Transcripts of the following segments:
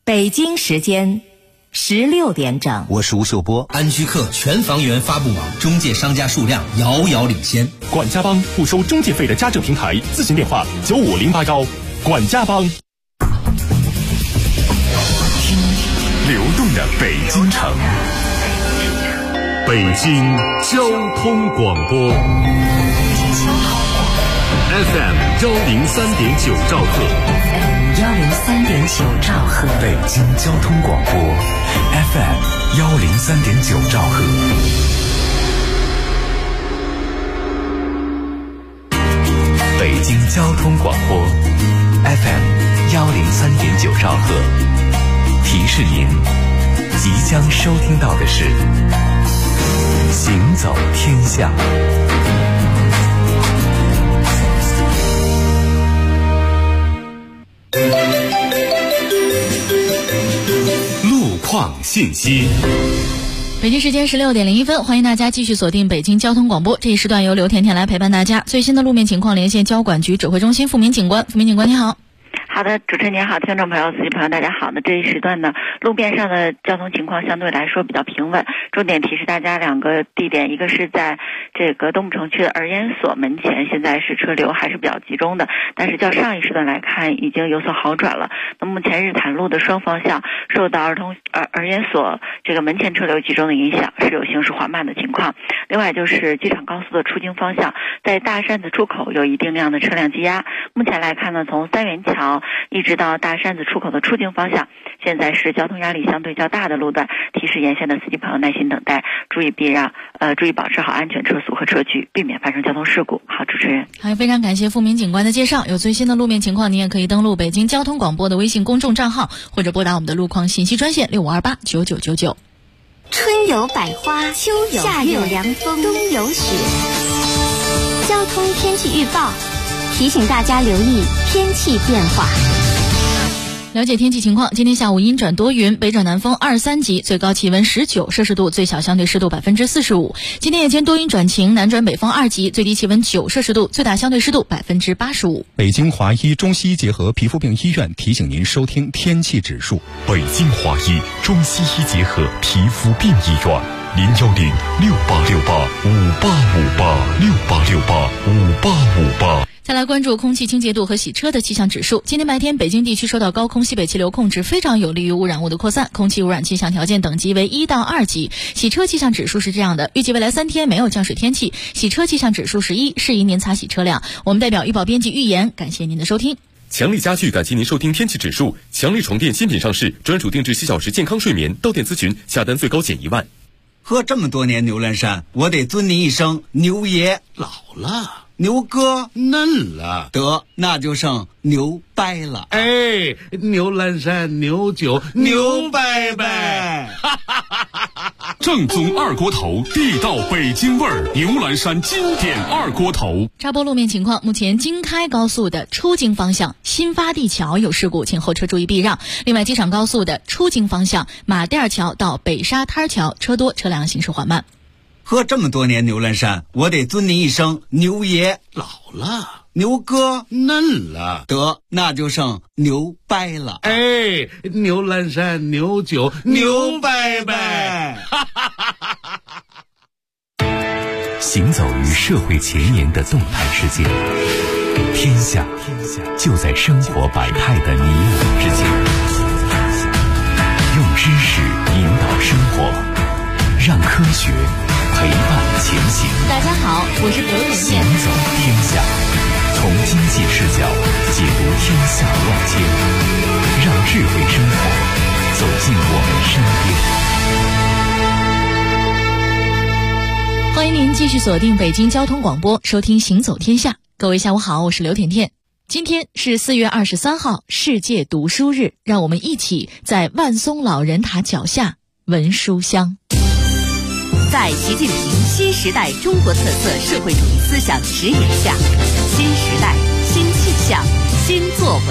北京时间16点整， 我是吴秀波。 安居客全房源发布网，中介商家数量遥遥领先。 管家帮不收中介费的家政平台，咨询电话95081。管家帮。听流动的北京城，北京交通广播 FM 103.9兆赫 103.9兆赫， 北京交通广播 FM 103.9兆赫，北京交通广播 FM 103.9兆赫。提示您，即将收听到的是《行走天下》。 路况信息。 北京时间16点01分，欢迎大家继续锁定北京交通广播。这一时段由刘甜甜来陪伴大家。最新的路面情况连线交管局指挥中心付明警官。付明警官，你好。 好的，主持人您好，听众朋友、司机朋友大家好。这一时段呢，路面上的交通情况相对来说比较平稳。重点提示大家两个地点，一个是在这个东木城区的儿研所门前，现在是车流还是比较集中的，但是较上一时段来看已经有所好转了。那目前日坛路的双方向受到儿研所这个门前车流集中的影响，是有行驶缓慢的情况。另外就是机场高速的出京方向，在大山子出口有一定量的车辆积压。目前来看呢，从三元桥一直到大山子出口的出京方向，现在是交通压力相对较大的路段，提示沿线的司机朋友耐心等待，注意保持好安全车速和车距，避免发生交通事故。好，主持人。 好，非常感谢付明警官的介绍。有最新的路面情况，您也可以登录北京交通广播的微信公众账号，或者拨打我们的路况信息专线65289999。 春有百花，秋有夏有凉风，冬有雪。交通天气预报提醒大家留意天气变化。 了解天气情况，今天下午阴转多云，北转南风2、3级，最高气温19摄氏度，最小相对湿度45%。今天夜间多云转晴，南转北风2级，最低气温9摄氏度，最大相对湿度85%。 北京华医中西医结合皮肤病医院提醒您收听天气指数。 北京华医中西医结合皮肤病医院，0106868585858，68685858。 再来关注空气清洁度和洗车的气象指数。今天白天，北京地区受到高空西北气流控制，非常有利于污染物的扩散，空气污染气象条件等级为1到2级。洗车气象指数是这样的：预计未来3天没有降水天气，洗车气象指数是1，适宜您擦洗车辆。我们代表预报编辑预言，感谢您的收听。 强力家具感谢您收听天气指数。强力床垫新品上市，专属定制7小时健康睡眠，到店咨询下单最高减1万。 喝这么多年牛栏山，我得尊您一声牛爷。 老了， 牛哥嫩了， 得那就剩牛掰了。 哎，牛栏山牛酒牛掰掰， 正宗二锅头，地道北京味儿，牛栏山经典二锅头。 插播路面情况，目前京开高速的出京方向新发地桥有事故，请后车注意避让。另外，机场高速的出京方向马甸桥到北沙滩桥车多，车辆行驶缓慢。 喝这么多年牛栏山，我得尊您一声牛爷。 老了， 牛哥嫩了， 得那就剩牛掰了。 哎，牛栏山牛酒牛掰掰。 行走于社会前沿的动态世界，天下就在生活百态的你我之间。用知识引导生活，让科学陪伴前行。 大家好，我是刘永健。 行走天下，从经济视角解读天下万千，让智慧生活走进我们身边。欢迎您继续锁定北京交通广播，收听行走天下。各位下午好，我是刘甜甜。今天是4月23号，世界读书日，让我们一起在万松老人塔脚下闻书香。 在习近平新时代中国特色社会主义思想指引下，新时代、新气象、新作为。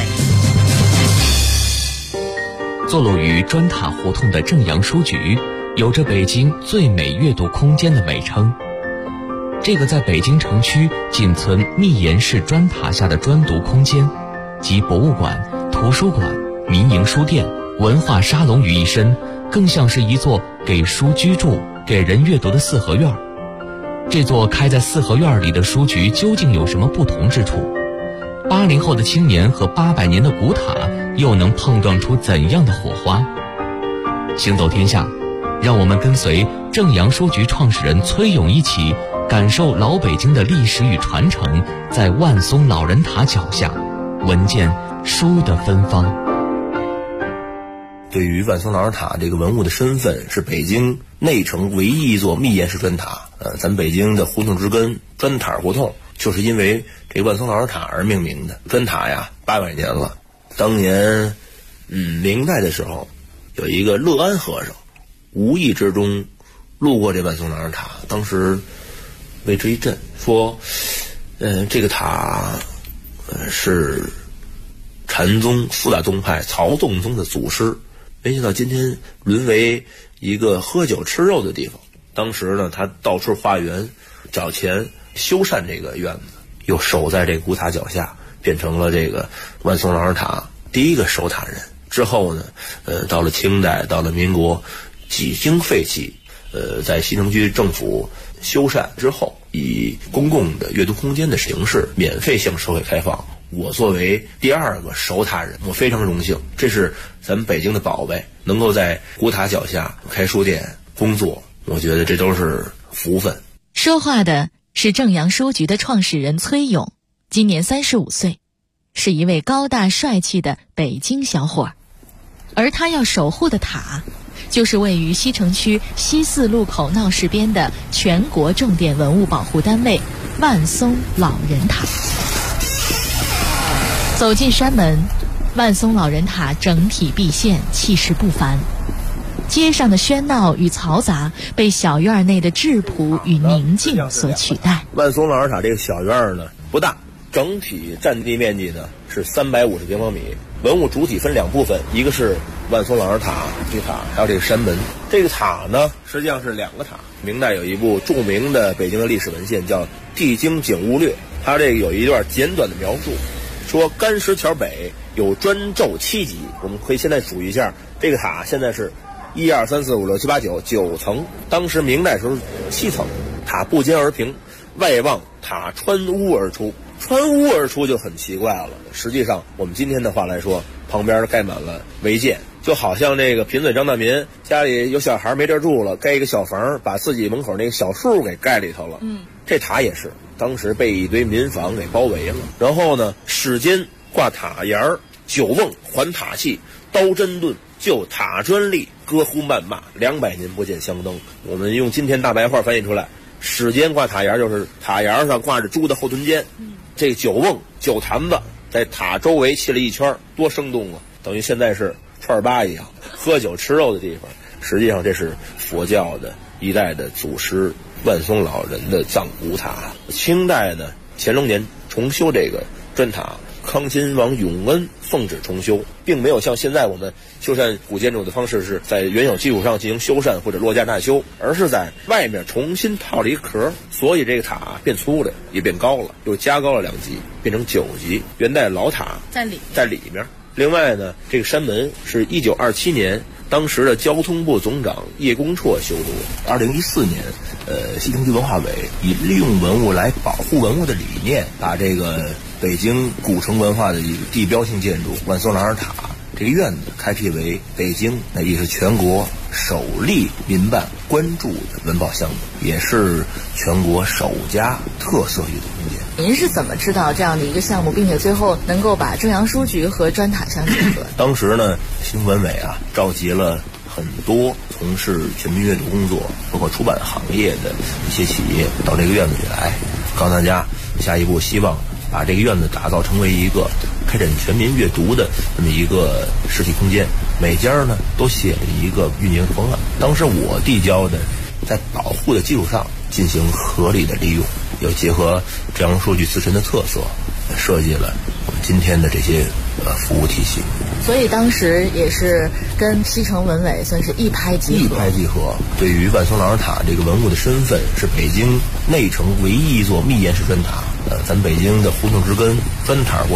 坐落于砖塔胡同的正阳书局，有着北京最美阅读空间的美称。这个在北京城区仅存密檐式砖塔下的专读空间，集博物馆、图书馆、民营书店、 文化沙龙于一身，更像是一座给书居住、给人阅读的四合院。这座开在四合院里的书局究竟有什么不同之处？80后的青年和800年的古塔又能碰撞出怎样的火花？行走天下，让我们跟随正阳书局创始人崔勇一起感受老北京的历史与传承，在万松老人塔脚下闻见书的芬芳。 对于万松老人塔这个文物的身份，是北京内城唯一一座密檐式砖塔。咱北京的胡同之根砖塔胡同就是因为这个万松老人塔而命名的。砖塔呀800年了，当年明代的时候，有一个乐安和尚无意之中路过这万松老人塔，当时为之一振，说这个塔是禅宗4大宗派曹洞宗的祖师，没想到今天沦为一个喝酒吃肉的地方。当时呢，他到处化缘，找钱修缮这个院子，又守在这个古塔脚下，变成了这个万松老人塔第一个守塔人。之后呢，到了清代，到了民国，几经废弃，在西城区政府修缮之后，以公共的阅读空间的形式免费向社会开放。我作为第2个守塔人，我非常荣幸，这是咱们北京的宝贝，能够在古塔脚下开书店工作，我觉得这都是福分。 说话的是正阳书局的创始人崔勇，今年35岁，是一位高大帅气的北京小伙儿。而他要守护的塔，就是位于西城区西4路口闹市边的全国重点文物保护单位万松老人塔。走进山门，万松老人塔整体毕现，气势不凡。街上的喧闹与嘈杂被小院内的质朴与宁静所取代。 万松老人塔这个小院呢不大，整体占地面积呢是350平方米。文物主体分2部分，一个是万松老人塔这塔，还有这个山门。这个塔呢实际上是2个塔。明代有一部著名的北京的历史文献叫《地经景物略》，它这个有一段简短的描述，说干石桥北有砖皱7级。我们可以现在数一下，这个塔现在是1、2、3、4、5、6、7、8、9层，当时明代时候7层。塔不尖而平，外望塔穿屋而出。穿屋而出就很奇怪了，实际上我们今天的话来说，旁边盖满了违建，就好像这个贫嘴张大民家里有小孩没地住了，盖一个小房，把自己门口那个小树给盖里头了。这塔也是当时被一堆民房给包围了。然后呢，室间挂塔檐儿，9瓮还塔器，刀针盾就塔专利，歌呼谩骂，200年不见香灯。我们用今天大白话翻译出来，室间挂塔檐就是塔檐上挂着猪的后臀尖。这9瓮9坛子在塔周围砌了一圈，多生动啊！等于现在是串吧一样，喝酒吃肉的地方。实际上这是佛教的一代的祖师万松老人的藏古塔。清代的乾隆年重修这个砖塔，康亲王永恩奉旨重修，并没有像现在我们修缮古建筑的方式是在原有基础上进行修缮或者落架大修，而是在外面重新套了一壳，所以这个塔变粗了，也变高了，又加高了2级，变成9级。元代老塔在里面。另外呢，这个山门是1927年当时的交通部总长叶公绰修筑的。2014年，西城区文化委以利用文物来保护文物的理念，把这个北京古城文化的一个地标性建筑万松老人塔这个院子开辟为北京，那也是全国首例民办关注的文保项目，也是全国首家特色阅读空间。 您是怎么知道这样的一个项目，并且最后能够把正阳书局和砖塔相结合？ 当时呢，新文委召集了很多从事全民阅读工作，包括出版行业的一些企业到这个院子里来，告诉大家下一步希望把这个院子打造成为一个开展全民阅读的这么一个实体空间，每家呢都写了一个运营方案。当时我递交的，在保护的基础上进行合理的利用，又结合正阳书局自身的特色，设计了我们今天的这些服务体系。 所以当时也是跟西城文委算是一拍即合。 对于万松老人塔这个文物的身份，是北京内城唯一一座密檐式砖塔。咱北京的胡同之根砖塔胡同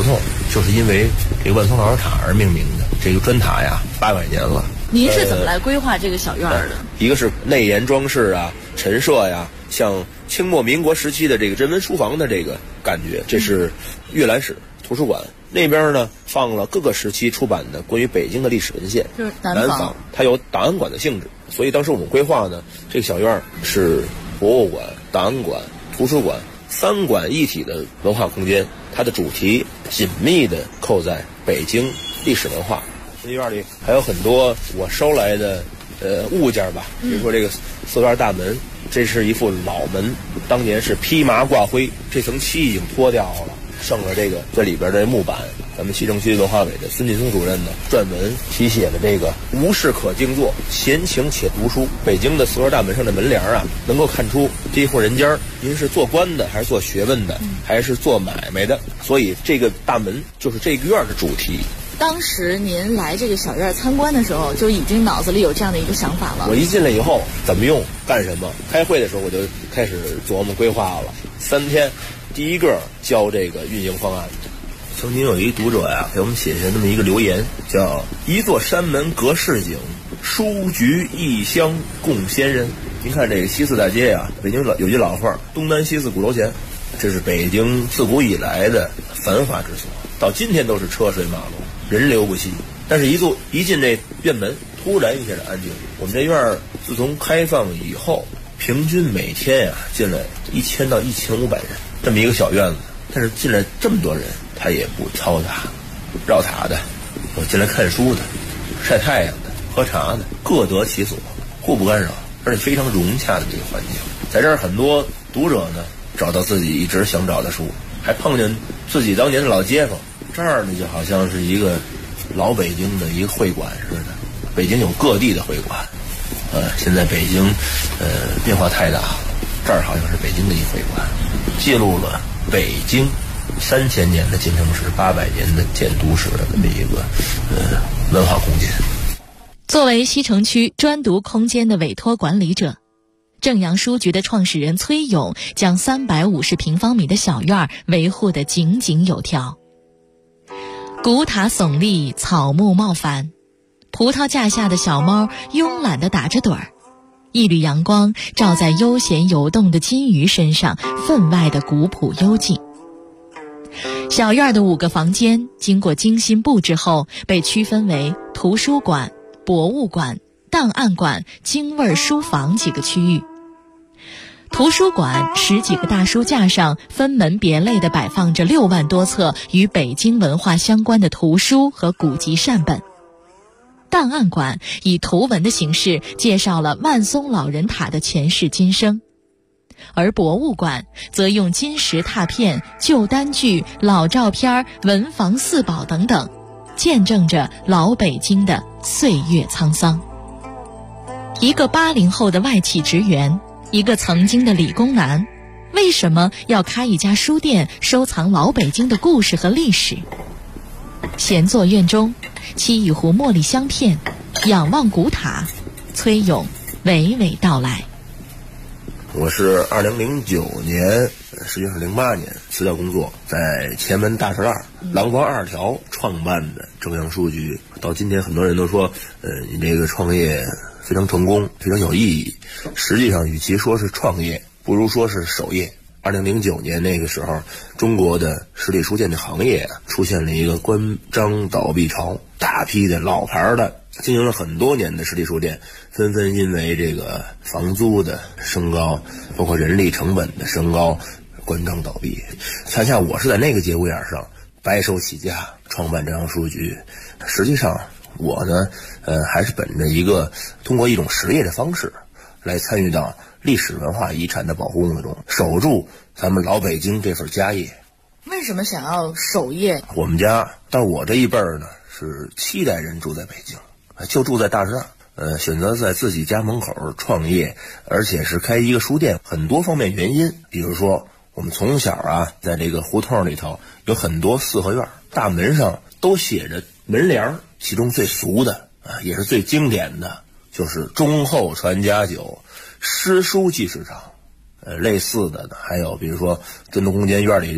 就是因为这个万松老师塔而命名的。这个砖塔呀800年了。 您是怎么来规划这个小院的？ 一个是内檐装饰啊、陈设呀，像清末民国时期的这个人文书房的这个感觉。这是阅览室图书馆，那边呢放了各个时期出版的关于北京的历史文献。 就是南坊，它有档案馆的性质，所以当时我们规划呢，这个小院是博物馆、档案馆、图书馆3馆一体的文化空间。它的主题紧密地扣在北京历史文化。这院里还有很多我收来的物件吧，比如说这个4院大门，这是一副老门，当年是披麻挂灰，这层漆已经脱掉了，剩了这里边的木板。咱们西城区文化委的孙劲松主任呢，撰文题写了这个无事可静坐，闲情且读书。北京的4院大门上的门帘啊，能够看出这一户人家您是做官的，还是做学问的，还是做买卖的，所以这个大门就是这个院的主题。 当时您来这个小院参观的时候，就已经脑子里有这样的一个想法了。 我一进来以后，怎么用，干什么？开会的时候我就开始琢磨规划了。3天，第一个交这个运营方案。曾经有一读者呀，给我们写下那么一个留言，叫“一座山门隔市井，书局异乡共先人”。您看这个西四大街呀，北京有句老话，东南西四鼓楼前，这是北京自古以来的繁华之所，到今天都是车水马龙，人流不息。但是一进这院门，突然一下子安静。我们这院自从开放以后，平均每天呀进来1000到1500人，这么一个小院子，但是进来这么多人，他也不嘈杂，绕塔的，有进来看书的，晒太阳的，喝茶的，各得其所，互不干扰，而且非常融洽的这个环境。在这儿很多读者呢找到自己一直想找的书，还碰见自己当年的老街坊。这儿呢就好像是一个老北京的一个会馆似的。北京有各地的会馆，现在北京变化太大了，这儿好像是北京的一会馆，记录了北京3000年的进城史、800年的建都史的这么一个文化空间。 作为西城区专读空间的委托管理者，正阳书局的创始人崔勇将350平方米的小院维护得井井有条。古塔耸立，草木茂繁，葡萄架下的小猫慵懒地打着盹儿，一缕阳光照在悠闲游动的金鱼身上，分外的古朴幽静。小院的5个房间经过精心布置后，被区分为图书馆、博物馆、档案馆、京味书房几个区域。图书馆10几个大书架上分门别类地摆放着6万多册与北京文化相关的图书和古籍善本。档案馆以图文的形式介绍了万松老人塔的前世今生，而博物馆则用金石拓片、旧单据、老照片、文房四宝等等，见证着老北京的岁月沧桑。一个80后的外企职员，一个曾经的理工男，为什么要开一家书店收藏老北京的故事和历史？闲坐院中，沏一壶茉莉香片，仰望古塔，崔勇娓娓道来。 我是2009年，实际上是08年辞掉工作，在前门大栅栏廊坊2条创办的正阳书局。到今天很多人都说你这个创业非常成功，非常有意义。实际上与其说是创业，不如说是守业。2009年那个时候，中国的实体书店的行业出现了一个关张倒闭潮，大批的老牌的经营了很多年的实体书店纷纷因为这个房租的升高，包括人力成本的升高，关张倒闭。恰恰我是在那个节骨眼上白手起家创办正阳书局。实际上我呢还是本着一个通过一种实业的方式来参与到历史文化遗产的保护工作中，守住咱们老北京这份家业。 为什么想要守业？ 我们家到我这一辈儿呢是7代人住在北京，就住在大栅栏，选择在自己家门口创业，而且是开一个书店，很多方面原因。比如说我们从小在这个胡同里头有很多四合院，大门上都写着门帘，其中最俗的也是最经典的就是忠厚传家久，诗书继世长。类似的还有比如说真东空间院里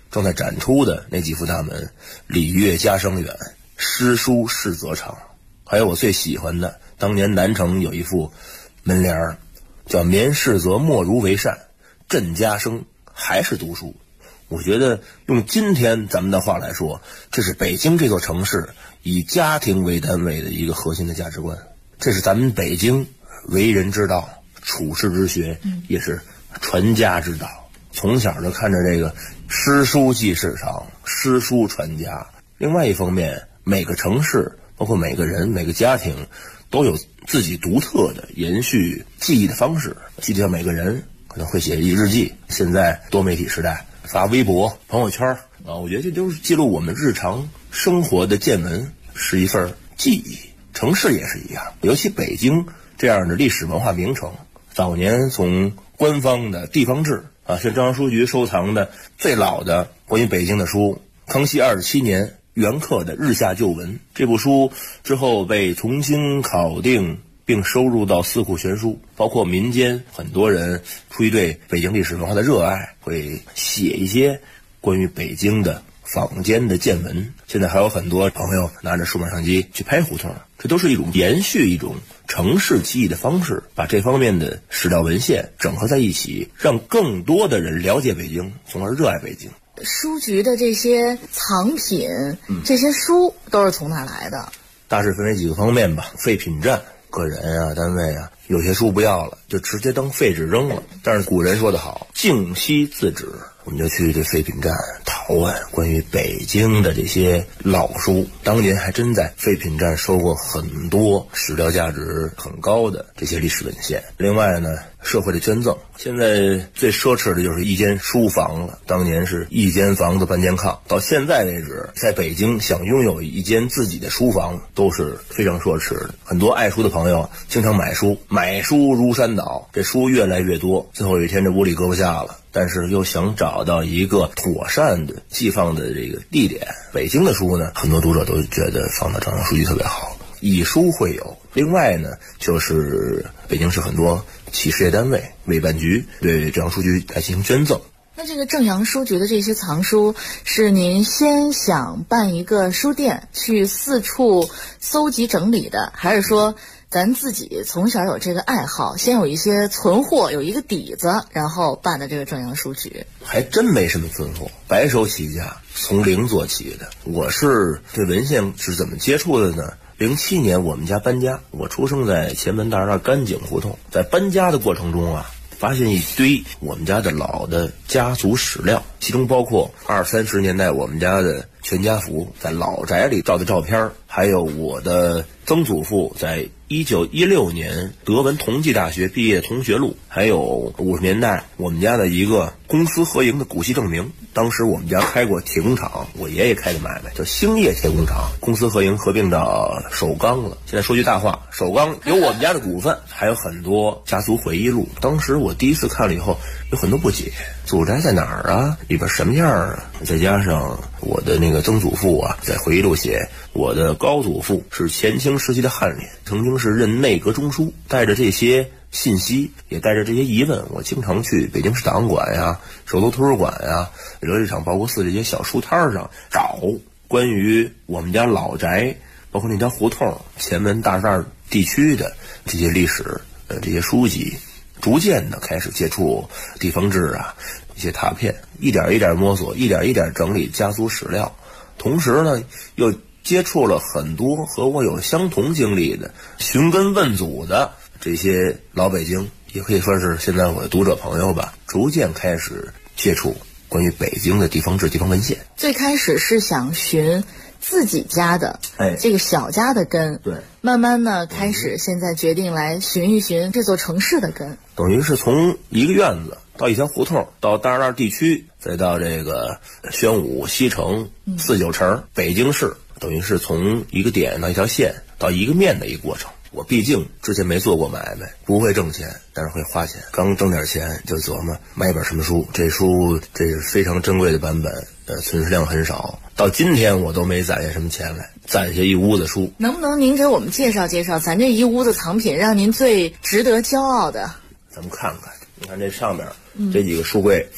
正在展出的那几幅大门，礼乐家声远，诗书士则长。还有我最喜欢的，当年南城有一副门帘儿，叫眠士则莫如为善，振家声还是读书。我觉得用今天咱们的话来说，这是北京这座城市以家庭为单位的一个核心的价值观。这是咱们北京为人之道，处世之学，也是传家之道。从小就看着这个诗书继世长，诗书传家。另外一方面，每个城市包括每个人每个家庭都有自己独特的延续记忆的方式。记得每个人可能会写一日记，现在多媒体时代发微博朋友圈啊，我觉得这都是记录我们日常生活的见闻，是一份记忆。城市也是一样，尤其北京这样的历史文化名城，早年从官方的地方志啊，像中央书局收藏的最老的关于北京的书，康熙27年袁克的《日下旧闻》，这部书之后被重新考定并收入到四库全书，包括民间很多人出于对北京历史文化的热爱，会写一些关于北京的坊间的见闻。现在还有很多朋友拿着数码相机去拍胡同，这都是一种延续一种城市记忆的方式，把这方面的史料文献整合在一起，让更多的人了解北京，从而热爱北京。 书局的这些藏品，这些书都是从哪来的？ 大致分为几个方面吧。废品站，个人啊单位啊有些书不要了就直接当废纸扔了，但是古人说得好，静惜字纸，我们就去这废品站淘关于北京的这些老书。当年还真在废品站收过很多史料价值很高的这些历史文献。另外呢，社会的捐赠，现在最奢侈的就是一间书房了，当年是一间房子半间炕，到现在为止在北京想拥有一间自己的书房都是非常奢侈的。很多爱书的朋友经常买书如山倒，这书越来越多，最后有一天这屋里搁不下了，但是又想找到一个妥善的寄放的这个地点。北京的书呢，很多读者都觉得放到中央书局特别好，以书会友。另外呢，就是北京市很多企事业单位、委办局对中央书局来进行捐赠。 那这个正阳书局的这些藏书，是您先想办一个书店去四处搜集整理的，还是说咱自己从小有这个爱好，先有一些存货，有一个底子，然后办的这个正阳书局？ 还真没什么存货，白手起家，从零做起的。我是对文献是怎么接触的呢？07年我们家搬家，我出生在前门大栅干井胡同，在搬家的过程中啊，发现一堆我们家的老的家族史料，其中包括20、30年代我们家的全家福在老宅里照的照片，还有我的曾祖父在1916年德文同济大学毕业同学录，还有50年代我们家的一个公私合营的股息证明。当时我们家开过铁工厂，我爷爷开的买卖叫兴业铁工厂，公私合营合并到首钢了。现在说句大话，首钢有我们家的股份，还有很多家族回忆录。当时我第一次看了以后有很多不解，祖宅在哪儿啊？里边什么样啊？再加上我的那个曾祖父啊，在回忆录写我的高祖父是前清时期的翰林，曾经是任内阁中书。带着这些信息，也带着这些疑问，我经常去北京市档案馆呀、首都图书馆呀、琉璃厂报国寺这些小书摊上找关于我们家老宅，包括那条胡同、前门大栅地区的这些历史这些书籍。逐渐的开始接触地方志啊，一些拓片，一点一点摸索，一点一点整理家族史料。同时呢，又接触了很多和我有相同经历的寻根问祖的这些老北京，也可以说是现在我的读者朋友吧，逐渐开始接触关于北京的地方志、地方文献。 最开始是想寻自己家的这个小家的根， 对， 慢慢呢开始现在决定来寻一寻这座城市的根， 等于是从一个院子到一条胡同，到大栅地区，再到这个宣武、西城、四九城、北京市，等于是从一个点到一条线到一个面的一个过程。我毕竟之前没做过买卖，不会挣钱，但是会花钱。刚挣点钱就琢磨买一本什么书，这书这是非常珍贵的版本，存世量很少。到今天我都没攒下什么钱来，攒下一屋子书。 能不能您给我们介绍介绍咱这一屋子藏品，让您最值得骄傲的？ 咱们看看，你看这上面这几个书柜，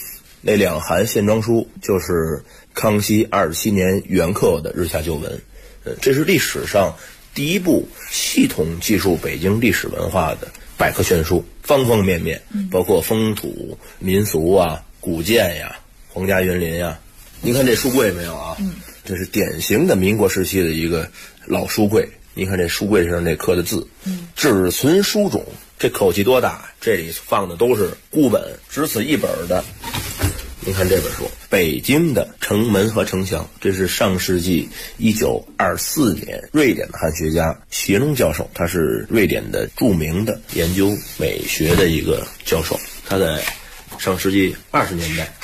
那两函线装书就是康熙27年原刻的日下旧文，这是历史上第一部系统记述北京历史文化的百科全书，方方面面，包括风土民俗啊、古建呀、皇家园林呀。您看这书柜没有啊？这是典型的民国时期的一个老书柜。您看这书柜上这刻的字，只存书种，这口气多大！这里放的都是孤本，只此一本的。您看这本书，北京的城门和城墙，这是上世纪1924年瑞典的汉学家谢农教授，他是瑞典的著名的研究美学的一个教授，他在上世纪20年代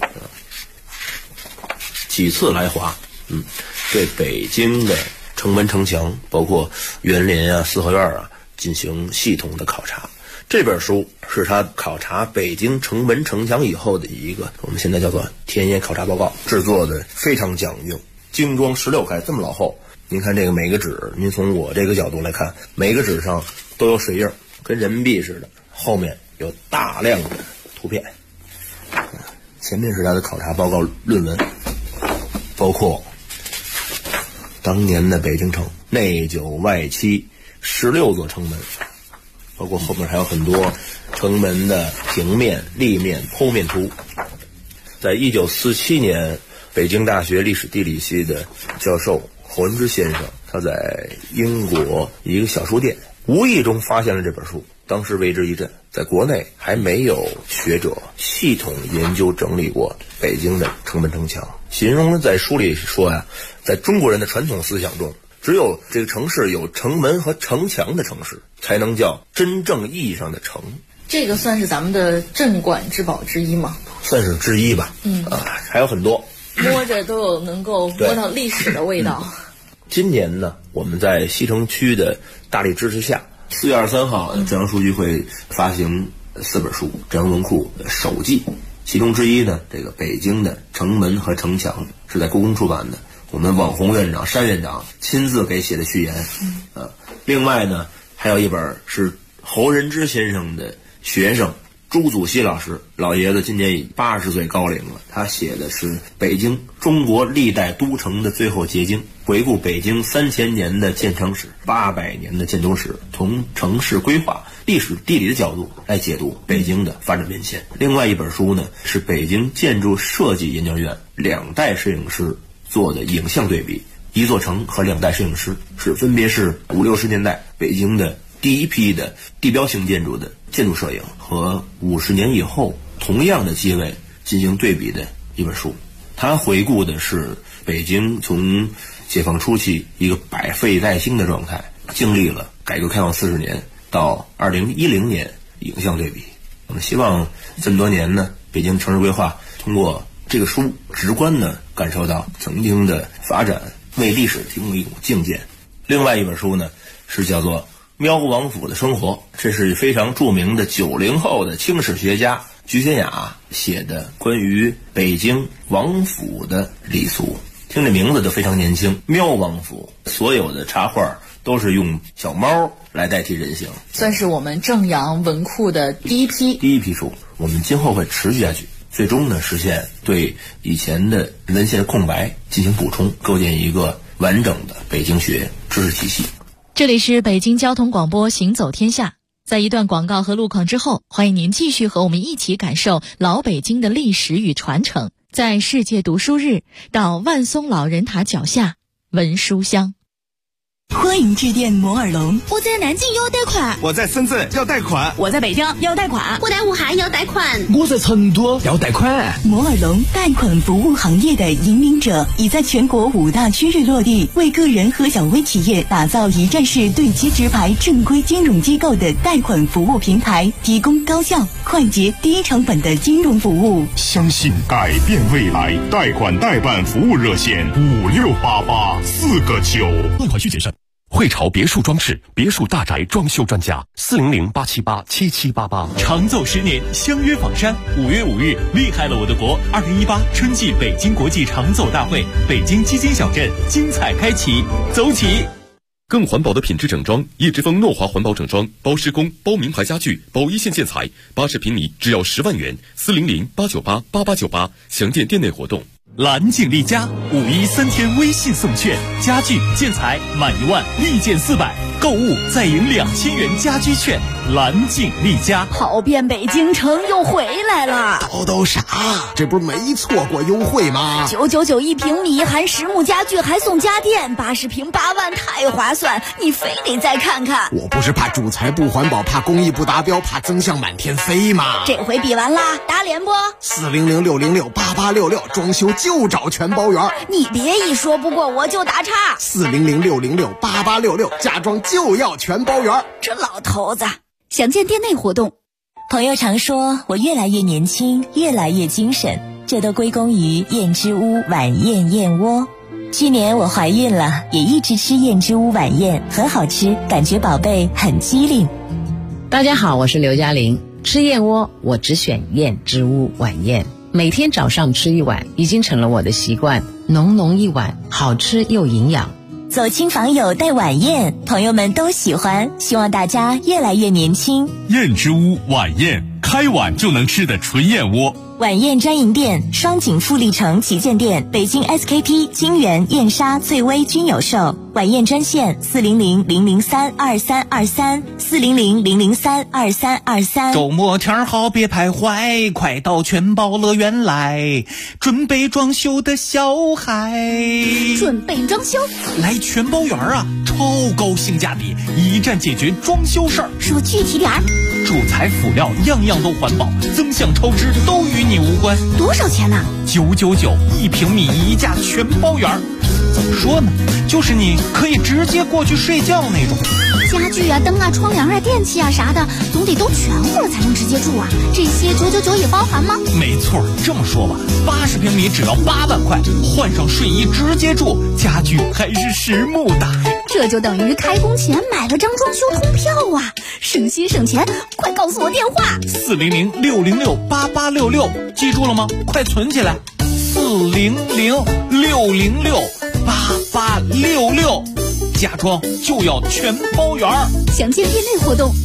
几次来华，对北京的城门城墙，包括园林啊、四合院啊，进行系统的考察。这本书是他考察北京城门城墙以后的一个我们现在叫做田野考察报告，制作的非常讲究，精装16开，这么老厚。您看这个每个纸，您从我这个角度来看，每个纸上都有水印，跟人民币似的，后面有大量的图片。前面是他的考察报告论文，包括当年的北京城内9外7 16座城门，包括后面还有很多城门的平面、立面、剖面图。在1947年，北京大学历史地理系的教授侯文之先生，他在英国一个小书店无意中发现了这本书，当时为之一振。在国内还没有学者系统研究整理过北京的城门城墙，形容在书里说呀，在中国人的传统思想中，只有这个城市有城门和城墙的城市，才能叫真正意义上的城。 这个算是咱们的镇馆之宝之一吗？ 算是之一吧。还有很多， 摸着都有能够摸到历史的味道。 今年呢，我们在西城区的大力支持下，4月23号，中央书局会发行4本书，中央文库的首季，其中之一呢，这个北京的城门和城墙是在故宫出版的，我们网红院长山院长亲自给写的序言。另外呢，还有一本是侯仁之先生的学生朱祖熙老师，老爷子今年已80岁高龄了，他写的是北京中国历代都城的最后结晶，回顾北京3000年的建城史、800年的建都史，从城市规划、历史地理的角度来解读北京的发展变迁。另外一本书呢，是北京建筑设计研究院2代摄影师做的影像对比，一座城和2代摄影师分别是50、60年代北京的第一批的地标性建筑的建筑摄影和50年以后同样的机位进行对比的一本书。它回顾的是北京从解放初期一个百废待兴的状态，经历了改革开放40年到2010年影像对比。我们希望这么多年呢，北京城市规划通过这个书直观地感受到曾经的发展，为历史提供一种借鉴。另外一本书呢，是叫做喵王府的生活，这是非常著名的90后的清史学家菊仙雅写的关于北京王府的礼俗。听这名字就非常年轻，喵王府，所有的插画都是用小猫来代替人形， 算是我们正阳文库的第一批书。我们今后会持续下去，最终呢实现对以前的文献空白进行补充，构建一个完整的北京学知识体系。 这里是北京交通广播行走天下，在一段广告和路况之后，欢迎您继续和我们一起感受老北京的历史与传承。在世界读书日，到万松老人塔脚下闻书香。 欢迎致电摩尔龙。 我在南京要贷款， 我在深圳要贷款， 我在北京要贷款， 我在武汉要贷款， 我在成都要贷款。 摩尔龙贷款服务行业的引领者，已在全国5大区域落地，为个人和小微企业打造一站式对接直排正规金融机构的贷款服务平台，提供高效、快捷、低成本的金融服务。 相信改变未来，贷款代办服务热线5688-4个9。 贷款需谨慎。汇潮别墅装饰，别墅大宅装修专家，400-878-7788。 长奏10年，相约访山。5月5日，厉害了我的国！2018春季北京国际长奏大会，北京基金小镇精彩开启，走起！ 更环保的品质整装，叶之峰诺华环保整装，包施工、包名牌家具、包一线建材，80平米只要10万元，400-898-8898，详见店内活动。 蓝景丽家5·13天微信送券，家具建材满1万立减400，购物再赢2000元家居券。蓝景丽家跑遍北京城又回来了， 叨啥？这不是没错过优惠吗 ？999一平米，含实木家具还送家电，80平8万，太划算！你非得再看看。 我不是怕主材不环保，怕工艺不达标，怕增项满天飞吗？ 这回比完啦，打脸不 ？400-606-8866，装修就找全包圆。 你别一说不过我就打岔。 400-606-8866，家装就要全包圆。 这老头子。详见店内活动。 朋友常说我越来越年轻，越来越精神，这都归功于燕之屋晚宴燕窝。去年我怀孕了，也一直吃燕之屋晚宴，很好吃，感觉宝贝很机灵。 大家好，我是刘嘉玲。吃燕窝我只选燕之屋晚宴，每天早上吃一碗已经成了我的习惯，浓浓一碗，好吃又营养。 走亲访友带晚宴，朋友们都喜欢，希望大家越来越年轻。 燕之屋晚宴，开碗就能吃的纯燕窝。 晚宴专营店：双井富力城旗舰店、北京 SKP、金源、燕莎、翠微均有售。晚宴专线400-003-2323，400-003-2323。 周末天好别徘徊，快到全包乐园来，准备装修的小孩。 准备装修？ 来全包园啊，超高性价比，一站解决装修事儿。 说具体点儿。 主材辅料样样都环保，增项超支都与你无关。 多少钱呢 ？999一平米一价全包圆。怎么说呢？就是你可以直接过去睡觉那种。 家具啊、灯啊、窗帘啊、电器啊啥的，总得都全乎了才能直接住啊。这些999也包含吗？ 没错，这么说吧，80平米只要8万块，换上睡衣直接住，家具还是实木的。 这就等于开工前买了张装修通票啊！省心省钱，快告诉我电话 ！400-606-8866，记住了吗？快存起来！400-606-8866，家装就要全包圆。 详见店内活动。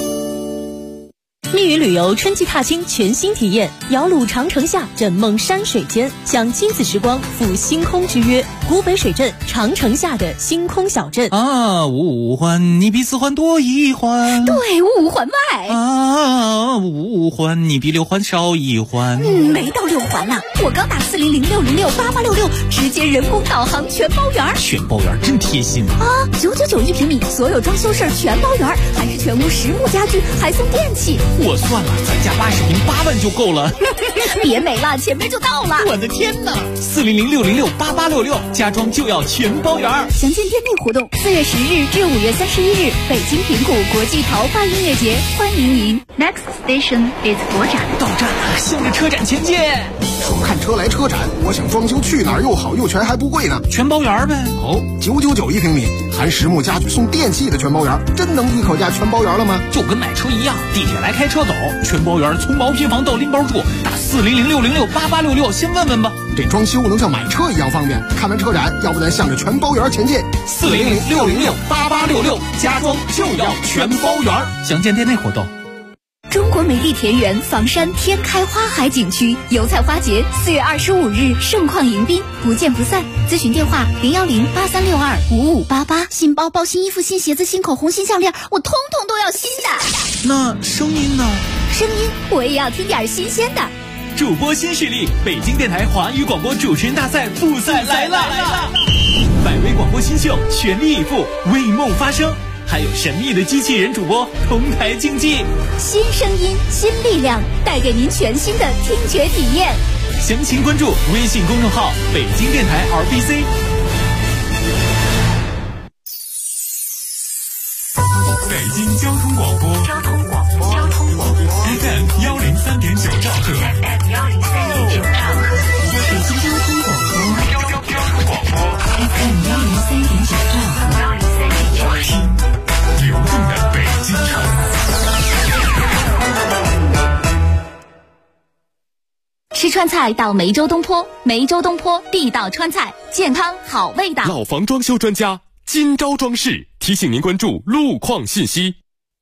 密云旅游春季踏青全新体验，摇橹长城下，枕梦山水间，享亲子时光，赴星空之约。古北水镇长城下的星空小镇啊，五环你比4环多1环， 对，5环外啊，5环你比6环少1环。 没到6环呢，我刚打400-606-8866，直接人工导航全包圆。 全包圆真贴心啊！999一平米，所有装修事儿全包圆，还是全屋实木家具，还送电器。 我算了，咱家80平8万就够了。 别美了，前面就到了。 我的天哪！400-606-8866，家装就要全包圆。 详见店内活动：4月10日至5月31日，北京平谷国际桃花音乐节，欢迎您。Next station is 国展。 到站了，向着车展前进。 说看车来车展，我想装修去哪儿又好又全还不贵呢？ 全包圆呗。 哦，999一平米，含实木家具送电器的全包圆，真能一口价全包圆了吗？ 就跟买车一样，地铁来开车走，全包圆从毛坯房到拎包住，打400-606-8866，先问问吧。 这装修能像买车一样方便。看完车展，要不咱向着全包圆前进。 400-606-8866，家装就要全包圆。详见店内活动。 中国梅地田园房山天开花海景区油菜花节4月25日盛况迎宾，不见不散。咨询电话010-8362-5588。新包包、新衣服、新鞋子、新口红、新项链，我通通都要新的。 那声音呢？ 声音我也要听点新鲜的。 主播新势力，北京电台华语广播主持人大赛复赛来了！100位广播新秀全力以赴，为梦发声。还有神秘的机器人主播同台竞技， 新声音新力量，带给您全新的听觉体验。 详情关注微信公众号北京电台 RBC。 北京交通广播FM 103.9兆赫， 北京交通广播FM 103.9兆赫， 听流动的北京城。 吃川菜到梅州东坡，梅州东坡地道川菜，健康好味道。 老房装修专家今朝装饰提醒您关注路况信息。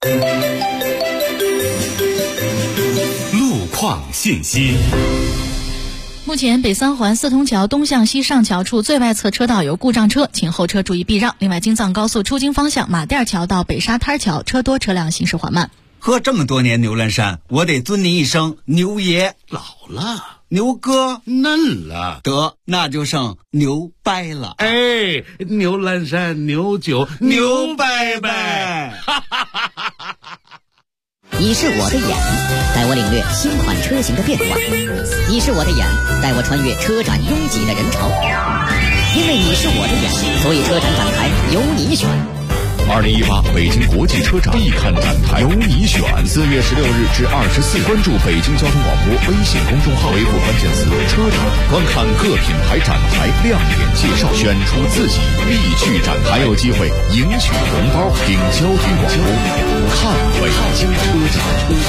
路况信息。 目前北三环四通桥东向西上桥处最外侧车道有故障车，请后车注意避让。另外，京藏高速出京方向马甸桥到北沙滩桥车多，车辆行驶缓慢。 喝这么多年牛栏山，我得尊您一声牛爷。 老了， 牛哥嫩了， 得那就剩牛掰了。 哎，牛栏山牛酒牛掰掰。 你是我的眼，带我领略新款车型的变化；你是我的眼，带我穿越车展拥挤的人潮。因为你是我的眼，所以车展展台由你选。 2018北京国际车展必看展台，由你选。4月16日至24日，关注北京交通广播微信公众号，回复关键词“车展”，观看各品牌展台亮点介绍，选出自己必去展台，还有机会赢取红包。听交通广播，看北京车展。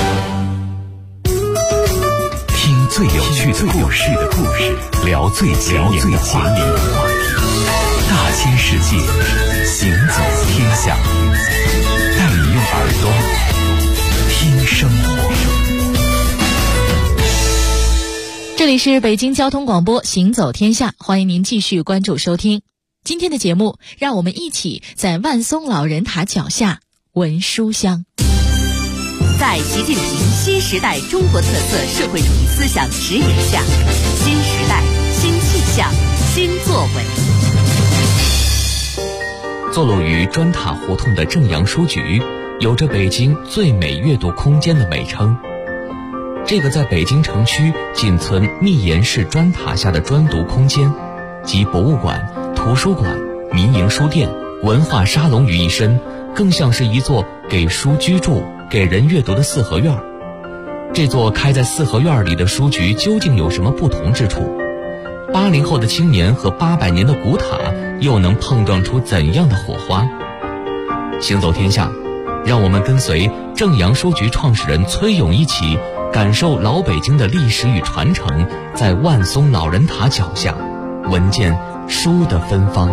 听最有趣的故事，聊最前沿的话题，大千世界，行走天下，带你用耳朵听生活。 这里是北京交通广播行走天下，欢迎您继续关注收听今天的节目，让我们一起在万松老人塔脚下闻书香。 在习近平新时代中国特色社会主义思想指引下，新时代新气象新作为。 坐落于砖塔胡同的正阳书局，有着北京最美阅读空间的美称。这个在北京城区仅存密檐式砖塔下的专读空间，集博物馆、图书馆、民营书店、文化沙龙于一身，更像是一座给书居住、给人阅读的四合院。这座开在四合院里的书局究竟有什么不同之处？80后的青年和800年的古塔又能碰撞出怎样的火花？行走天下，让我们跟随正阳书局创始人崔勇一起感受老北京的历史与传承，在万松老人塔脚下闻见书的芬芳。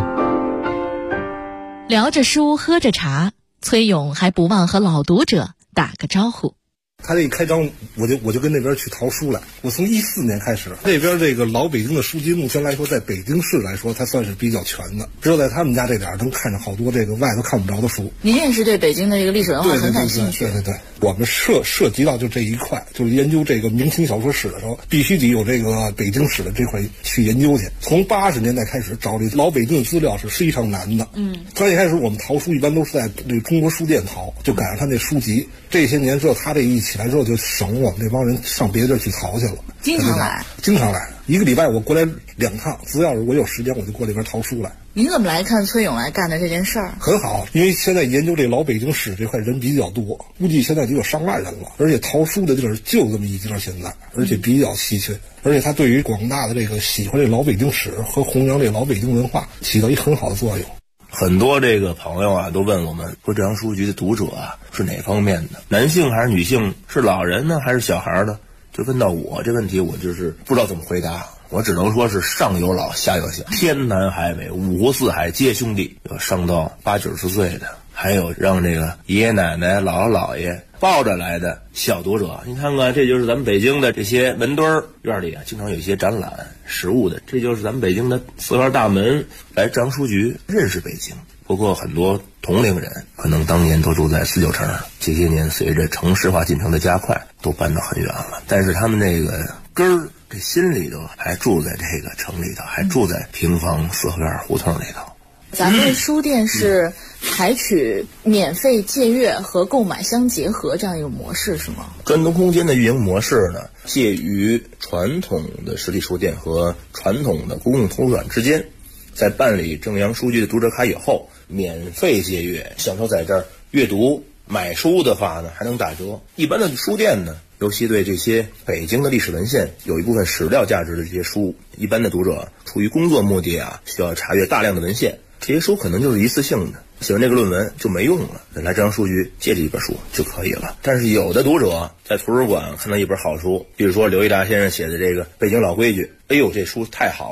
聊着书喝着茶，崔勇还不忘和老读者打个招呼。 他这一开张，我就跟那边去淘书来。我从14年开始，那边这个老北京的书籍，目前来说，在北京市来说，它算是比较全的。只有在他们家这点能看着好多这个外头看不着的书。 您也是对北京的这个历史文化很感兴趣。 对，我们涉及到就这一块，就是研究这个明清小说史的时候，必须得有这个北京史的这块去研究去。从80年代开始找这老北京的资料是非常难的。刚一开始我们淘书一般都是在这个中国书店淘，就赶上他那书籍。这些年之后，他这一起来之后，就省我们这帮人上别的地儿去淘去了。 经常来， 一个礼拜我过来2趟，只要是我有时间，我就过这边淘书来。 您怎么来看崔勇来干的这件事儿？ 很好，因为现在研究这老北京史这块人比较多，估计现在就有上万人了，而且淘书的地儿就这么一地儿，现在而且比较稀缺，而且它对于广大的这个喜欢这老北京史和弘扬这老北京文化起到一很好的作用。 很多这个朋友啊都问我们说，正阳书局的读者啊是哪方面的，男性还是女性，是老人呢还是小孩呢？就问到我这问题，我就是不知道怎么回答，我只能说是上有老下有小，天南海北五湖四海皆兄弟，有上到80-90岁的，还有让这个爷爷奶奶姥姥姥爷抱着来的小读者。你看看，这就是咱们北京的这些门墩儿院里啊，经常有一些展览实物的，这就是咱们北京的四院大门来正阳书局认识北京。包括很多同龄人可能当年都住在4、9城，这些年随着城市化进程的加快都搬到很远了，但是他们这个根儿这心里头还住在这个城里头，还住在平房四合院胡同里头。 咱们书店是采取免费借阅和购买相结合这样一个模式是吗？ 专读空间的运营模式呢，介于传统的实体书店和传统的公共图书馆之间。在办理正阳书局的读者卡以后，免费借阅，享受在这儿阅读。买书的话呢，还能打折。一般的书店呢，尤其对这些北京的历史文献有一部分史料价值的这些书，一般的读者出于工作目的啊，需要查阅大量的文献，这些书可能就是一次性的，写完这个论文就没用了，来正阳书局借这一本书就可以了。但是有的读者在图书馆看到一本好书，比如说刘一达先生写的这个《北京老规矩》，哎呦，这书太好了，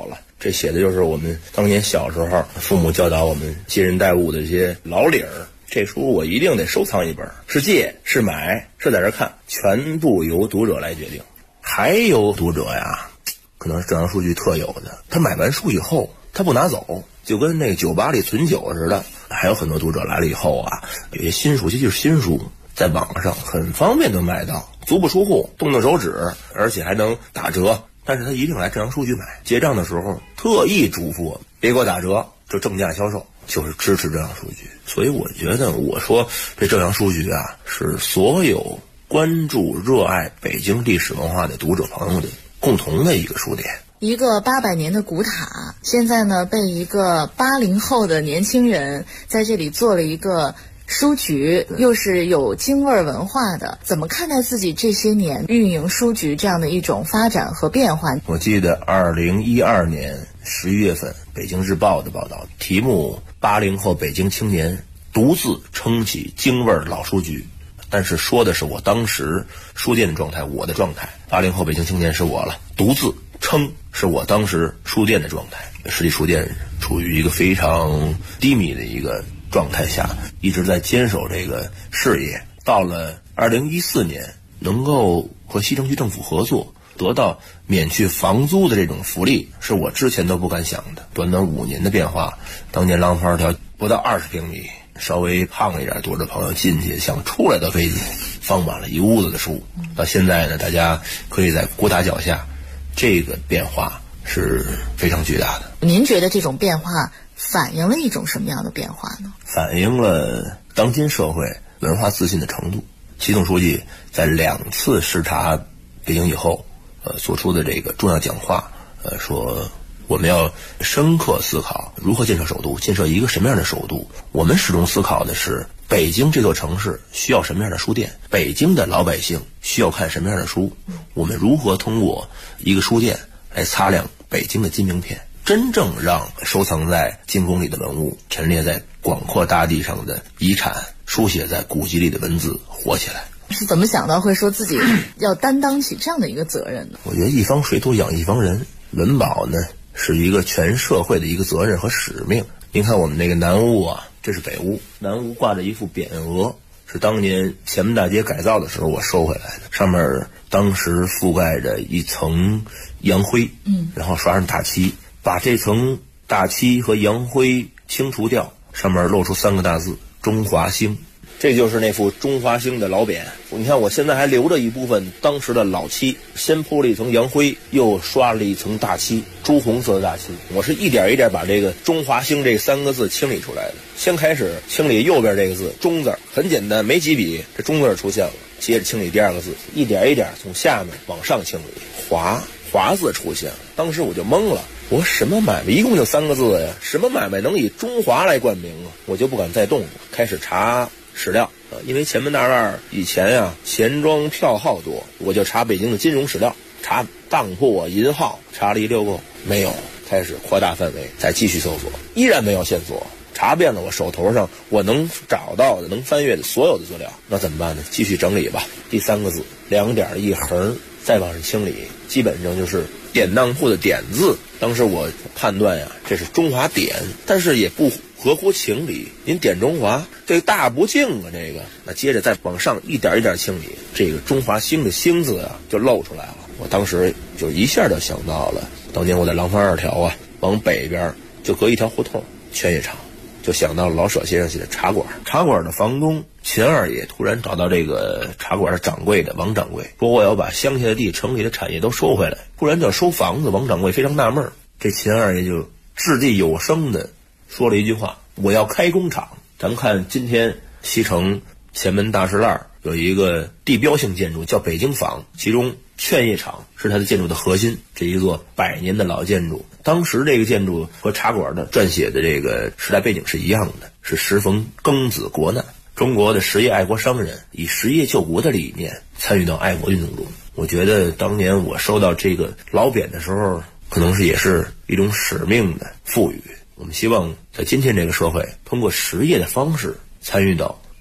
这写的就是我们当年小时候父母教导我们接人待物的这些老理儿。这书我一定得收藏一本，是借是买是在这看，全部由读者来决定。还有读者呀，可能是这张数据特有的，他买完书以后他不拿走，就跟那个酒吧里存酒似的。还有很多读者来了以后啊，有些新书，就是新书在网上很方便能买到，足不出户，动动手指，而且还能打折。但是他一定来这张数据买，结账的时候特意嘱咐我别给我打折，就正价销售，就是支持这样数据。所以我觉得，我说这样数据啊，是所有关注热爱北京历史文化的读者朋友的共同的一个书店。 一个800年的古塔，现在呢被一个80后的年轻人在这里做了一个书局，又是有京味文化的，怎么看待自己这些年运营书局这样的一种发展和变化？ 我记得2012年11月份北京日报的报道，题目80后北京青年独自撑起京味老书局，但是说的是我当时书店的状态，我的状态。80后北京青年是我了，独自撑是我当时书店的状态。实际书店处于一个非常低迷的一个状态下，一直在坚守这个事业。到了2014年，能够和西城区政府合作，得到免去房租的这种福利，是我之前都不敢想的。短短5年的变化，当年廊坊条不到20平米，稍微胖一点读者朋友进去想出来都费劲，放满了一屋子的书。到现在呢，大家可以在国塔脚下，这个变化是非常巨大的。 您觉得这种变化反映了一种什么样的变化呢？ 反映了当今社会文化自信的程度。习总书记在2次视察北京以后，做出的这个重要讲话，说我们要深刻思考如何建设首都，建设一个什么样的首都。我们始终思考的是北京这座城市需要什么样的书店，北京的老百姓需要看什么样的书，我们如何通过一个书店来擦亮北京的金名片，真正让收藏在金宫里的文物，陈列在广阔大地上的遗产，书写在古籍里的文字活起来。 是怎么想到会说自己要担当起这样的一个责任呢？ 我觉得一方水土养一方人，文保呢是一个全社会的一个责任和使命。您看我们那个南屋啊，这是北屋，南屋挂着一副匾额，是当年前门大街改造的时候我收回来的，上面当时覆盖着一层洋灰，然后刷上大漆，把这层大漆和洋灰清除掉，上面露出3个大字中华兴。这就是那副中华兴的老匾。你看我现在还留着一部分当时的老漆，先铺了一层洋灰，又刷了一层大漆，朱红色的大漆。我是一点一点把这个中华兴这3个字清理出来的。先开始清理右边这个字中字，很简单，没几笔这中字出现了，接着清理第2个字，一点一点从下面往上清理，华字出现了。当时我就懵了，我说什么买卖一共就3个字呀，什么买卖能以中华来冠名啊？我就不敢再动了，开始查史料，因为前门大院以前呀钱庄票号多，我就查北京的金融史料，查当铺啊银号，查了一溜够没有，开始扩大范围，再继续搜索，依然没有线索，查遍了我手头上我能找到的能翻阅的所有的资料，那怎么办呢？继续整理吧。第3个字2点1横，再往上清理，基本上就是典当铺的典字。当时我判断呀，这是中华典，但是也不合乎情理，您点中华这个大不敬啊，这个。那接着再往上一点一点清理，这个中华兴的兴字啊就露出来了。我当时就一下就想到了当年我在廊坊2条啊往北边就隔一条胡同劝业场，就想到了老舍先生写的茶馆。茶馆的房东秦二爷突然找到这个茶馆的掌柜的王掌柜，说我要把乡下的地城里的产业都收回来，不然就要收房子。王掌柜非常纳闷，这秦二爷就掷地有声的说了一句话，我要开工厂。咱们看今天西城前门大石栏有一个地标性建筑叫北京坊，其中劝业场是它的建筑的核心，这一座100年的老建筑。当时这个建筑和茶馆的撰写的这个时代背景是一样的，是时逢庚子国难，中国的实业爱国商人以实业救国的理念参与到爱国运动中。我觉得当年我收到这个老匾的时候，可能是也是一种使命的赋予。我们希望在今天这个社会，通过实业的方式参与到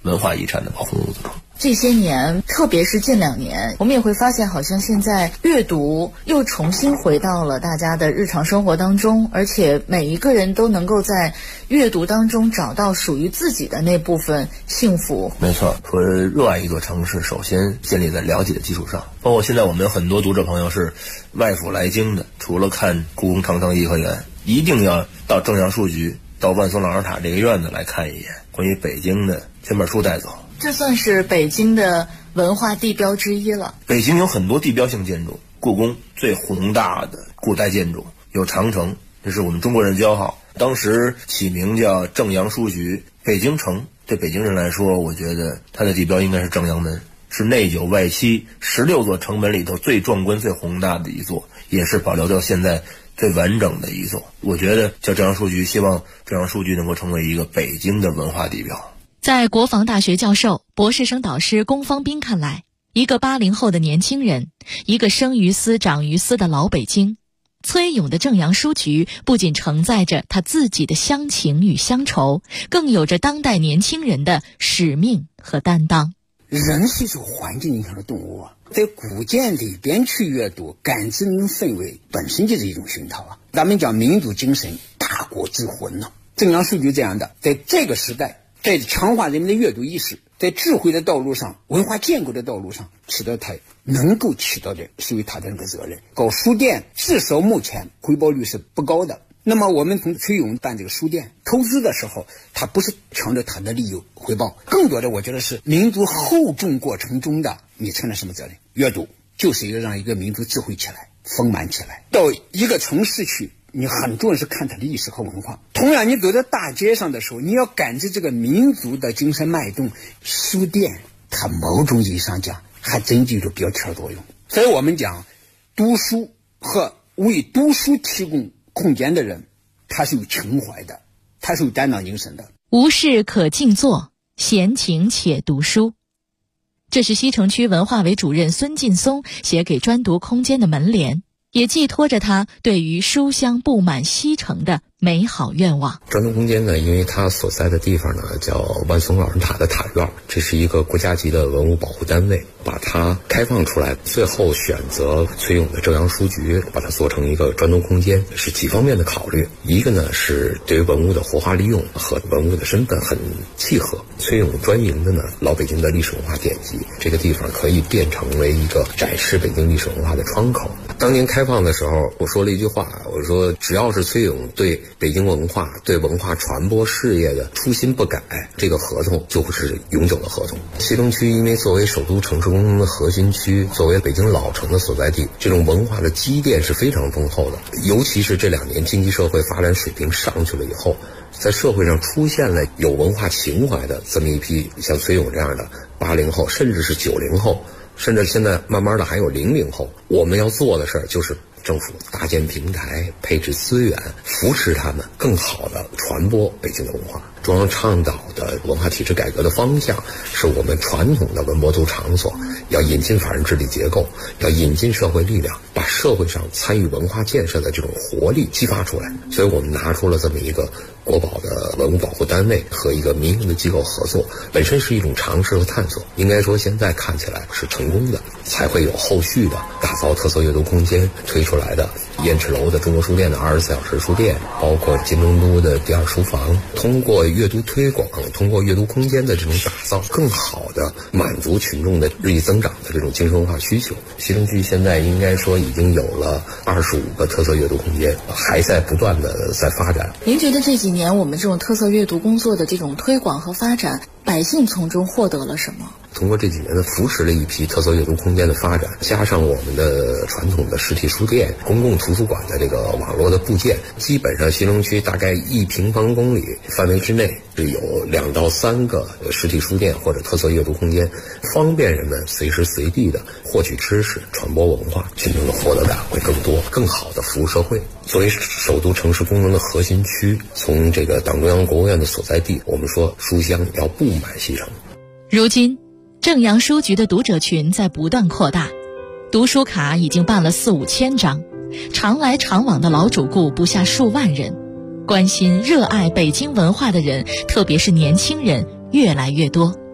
文化遗产的保护任务当中。 这些年，特别是近2年，我们也会发现，好像现在阅读又重新回到了大家的日常生活当中，而且每一个人都能够在阅读当中找到属于自己的那部分幸福。 没错，说热爱一座城市，首先建立在了解的基础上。包括现在我们有很多读者朋友是外府来京的，除了看故宫、长城、颐和园，一定要到正阳书局、到万松老人塔这个院子来看一眼，关于北京的全本书带走。 这算是北京的文化地标之一了。 北京有很多地标性建筑，故宫最宏大的古代建筑，有长城，这是我们中国人的骄傲。当时起名叫正阳书局，北京城对北京人来说，我觉得它的地标应该是正阳门，是内9外7 16座城门里头最壮观最宏大的一座，也是保留到现在最完整的一座。我觉得叫正阳书局，希望正阳书局能够成为一个北京的文化地标。 在国防大学教授、博士生导师龚方斌看来，一个80后的年轻人，一个生于斯长于斯的老北京，崔勇的正阳书局不仅承载着他自己的乡情与乡愁，更有着当代年轻人的使命和担当。 人是受环境影响的动物啊，在古建里边去阅读，感知那种氛围，本身就是一种熏陶啊。咱们讲民族精神，大国之魂呢。正阳书局这样的，在这个时代，在强化人们的阅读意识，在智慧的道路上、文化建构的道路上，它能够起到的属于它的那个责任。搞书店至少目前回报率是不高的。那么我们从崔勇办这个书店投资的时候，他不是抢着他的利益回报，更多的我觉得是民族厚重过程中的你承担什么责任。阅读就是一个让一个民族智慧起来、丰满起来。到一个城市去，你很重要是看它的历史和文化。同样，你走在大街上的时候，你要感知这个民族的精神脉动。书店它某种意义上讲还真具有标签作用。所以我们讲读书和为读书提供空间的人，他是有情怀的，他是有担当精神的。 无事可静坐，闲情且读书。这是西城区文化委主任孙劲松写给专读空间的门联，也寄托着他对于书香布满西城的美好愿望。 专读空间呢，因为它所在的地方呢叫万松老人塔的塔院，这是一个国家级的文物保护单位，把它开放出来，最后选择崔勇的正阳书局，把它做成一个专读空间，是几方面的考虑。一个呢是对于文物的活化利用和文物的身份很契合。崔勇专营的呢老北京的历史文化典籍，这个地方可以变成为一个展示北京历史文化的窗口。当年开放的时候，我说了一句话，我说只要是崔勇对北京文化、对文化传播事业的初心不改，这个合同就会是永久的合同。西城区因为作为首都城市工程的核心区，作为北京老城的所在地，这种文化的积淀是非常丰厚的。尤其是这2年经济社会发展水平上去了以后，在社会上出现了有文化情怀的这么一批像崔勇这样的80后，甚至是90后，甚至现在慢慢的还有00后。我们要做的事儿就是政府搭建平台，配置资源，扶持他们更好的传播北京的文化。中央倡导的文化体制改革的方向是我们传统的文博图场所要引进法人治理结构，要引进社会力量，把社会上参与文化建设的这种活力激发出来。所以我们拿出了这么一个国保的文物保护单位和一个民营的机构合作，本身是一种尝试和探索，应该说现在看起来是成功的，才会有后续的打造特色阅读空间推出来的燕赤楼的中国书店的24小时书店，包括金中都的第2书房，通过阅读推广，通过阅读空间的这种打造，更好的满足群众的日益增长的这种精神文化需求。西城区现在应该说已经有了25个特色阅读空间，还在不断的在发展。 您觉得这几年我们这种特色阅读工作的这种推广和发展，百姓从中获得了什么？ 通过这几年的扶持了一批特色阅读空间的发展，加上我们的传统的实体书店、公共图书馆的这个网络的部件，基本上西城区大概1平方公里范围之内是有2到3个实体书店或者特色阅读空间，方便人们随时随地的获取知识、传播文化，群众的获得感会更多，更好的服务社会。作为首都城市工程的核心区，从这个党中央、国务院的所在地，我们说书香要布满西城。 如今正阳书局的读者群在不断扩大，读书卡已经办了4、5千张，常来常往的老主顾不下数万人，关心热爱北京文化的人，特别是年轻人越来越多。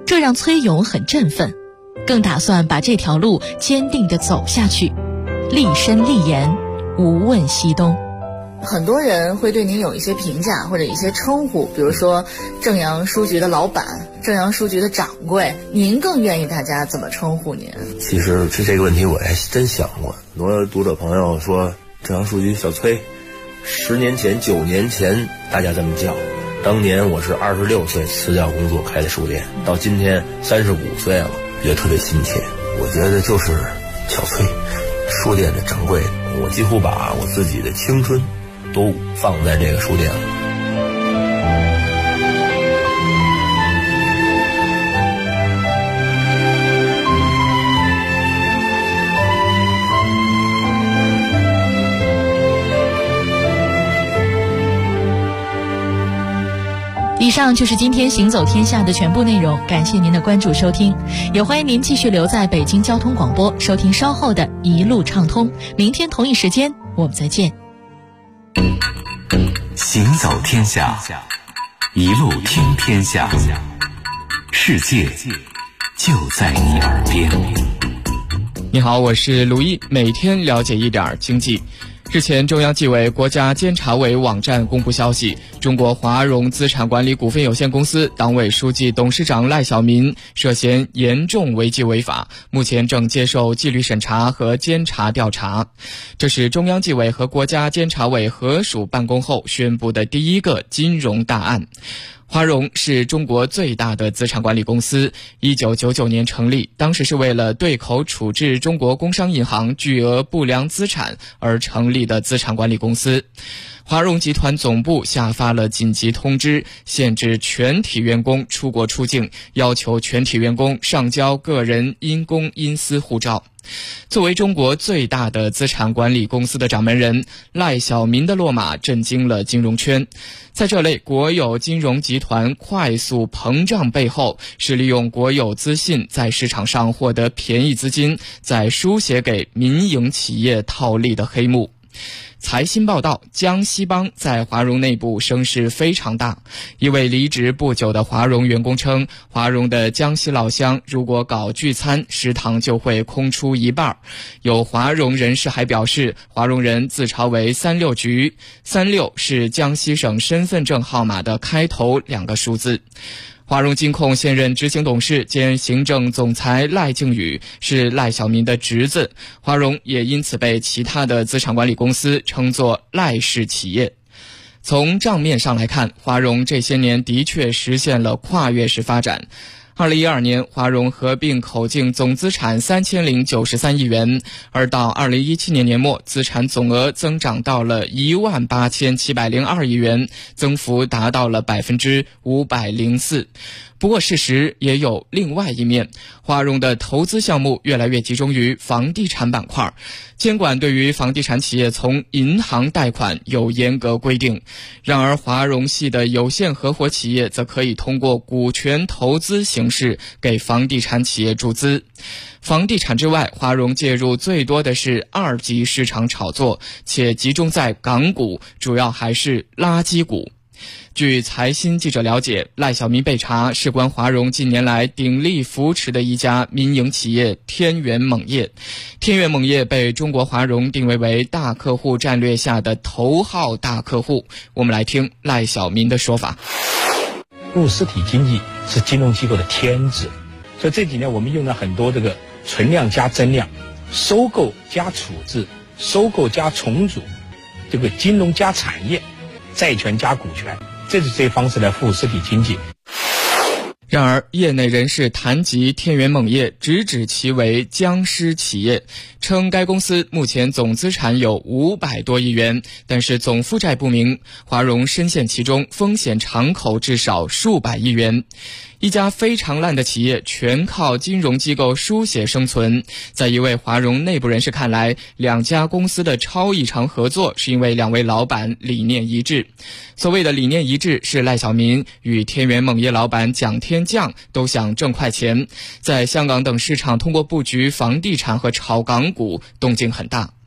这让崔勇很振奋，更打算把这条路坚定地走下去，立身立言，无问西东。 很多人会对您有一些评价或者一些称呼，比如说正阳书局的老板、正阳书局的掌柜，您更愿意大家怎么称呼您？ 其实这个问题我还真想过，很多读者朋友说正阳书局小崔，10年前、9年前大家这么叫，当年我是26岁辞掉工作开的书店，到今天35岁了，觉得特别亲切。我觉得就是小崔，书店的掌柜，我几乎把我自己的青春都放在这个书店了。 以上就是今天行走天下的全部内容，感谢您的关注收听，也欢迎您继续留在北京交通广播收听稍后的一路畅通。明天同一时间我们再见。 行走天下，一路听天下，世界就在你耳边。 你好，我是卢毅，每天了解一点经济。日前，中央纪委国家监察委网站公布消息，中国华融资产管理股份有限公司党委书记、董事长赖小民涉嫌严重违纪违法，目前正接受纪律审查和监察调查。这是中央纪委和国家监察委合署办公后宣布的第一个金融大案。华融是中国最大的资产管理公司，1999年成立，当时是为了对口处置中国工商银行巨额不良资产而成立的资产管理公司。华融集团总部下发了紧急通知，限制全体员工出国出境，要求全体员工上交个人因公因私护照。作为中国最大的资产管理公司的掌门人，赖小民的落马震惊了金融圈。在这类国有金融集团快速膨胀背后，是利用国有资信在市场上获得便宜资金，再输血给民营企业套利的黑幕。财新报道，江西帮在华融内部声势非常大。一位离职不久的华融员工称，华融的江西老乡如果搞聚餐，食堂就会空出一半。有华融人士还表示，华融人自嘲为36局，36是江西省身份证号码的开头2个数字。华融金控现任执行董事兼行政总裁赖静宇是赖小民的侄子，华融也因此被其他的资产管理公司称作赖氏企业。从账面上来看，华融这些年的确实现了跨越式发展。2012年，华融合并口径总资产3093亿元，而到2017年年末，资产总额增长到了18702亿元，增幅达到了504%。不过事实也有另外一面，华融的投资项目越来越集中于房地产板块，监管对于房地产企业从银行贷款有严格规定。然而华融系的有限合伙企业则可以通过股权投资形式给房地产企业注资。房地产之外，华融介入最多的是二级市场炒作，且集中在港股，主要还是垃圾股。据财新记者了解，赖小民被查事关华融近年来鼎力扶持的一家民营企业天元锰业。天元锰业被中国华融定位为大客户战略下的头号大客户。我们来听赖小民的说法。 入实体经济是金融机构的天职，所以这几年我们用了很多这个存量加增量、收购加处置、收购加重组、这个金融加产业、债权加股权，这是这方式来服务实体经济。 然而，业内人士谈及天元锰业，直指其为僵尸企业，称该公司目前总资产有500多亿元，但是总负债不明，华融深陷其中，风险敞口至少数百亿元。一家非常烂的企业全靠金融机构输血生存。在一位华融内部人士看来，两家公司的超异常合作是因为两位老板理念一致。所谓的理念一致是赖小民与天元锰业老板蒋天将都想挣快钱，在香港等市场通过布局房地产和炒港股动静很大。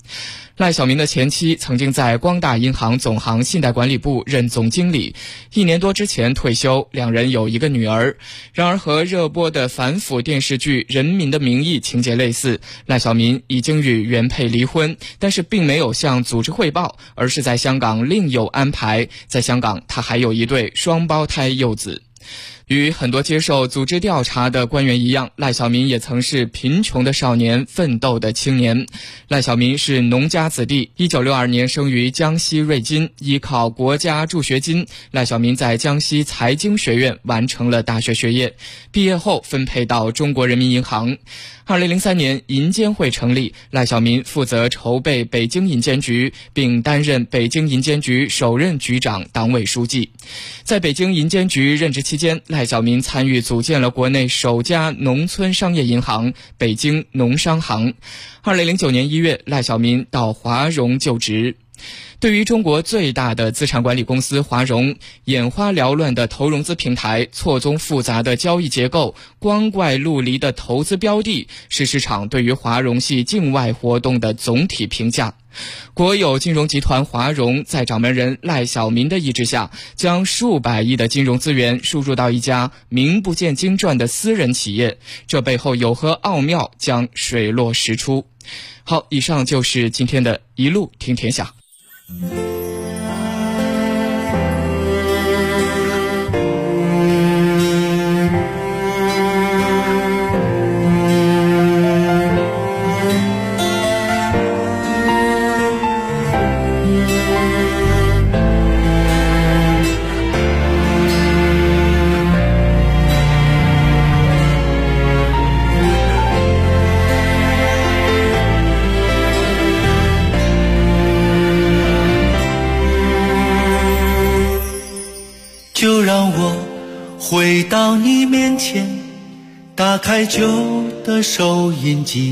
赖小民的前妻曾经在光大银行总行信贷管理部任总经理，1年多之前退休，两人有一个女儿。然而和热播的反腐电视剧《人民的名义》情节类似，赖小民已经与原配离婚，但是并没有向组织汇报，而是在香港另有安排。在香港，他还有一对双胞胎幼子。与很多接受组织调查的官员一样，赖小民也曾是贫穷的少年，奋斗的青年。赖小民是农家子弟，1962年生于江西瑞金，依靠国家助学金，赖小民在江西财经学院完成了大学学业。毕业后分配到中国人民银行。2003年银监会成立，赖小民负责筹备北京银监局，并担任北京银监局首任局长、党委书记。在北京银监局任职期间，赖小民参与组建了国内首家农村商业银行北京农商行。2009年1月，赖小民到华融就职。对于中国最大的资产管理公司华融，眼花缭乱的投融资平台、错综复杂的交易结构、光怪陆离的投资标的，是市场对于华融系境外活动的总体评价。国有金融集团华融在掌门人赖小民的意志下，将数百亿的金融资源输入到一家名不见经传的私人企业，这背后有何奥妙，将水落石出。好，以上就是今天的一路听天下。 就让我回到你面前，打开旧的收音机，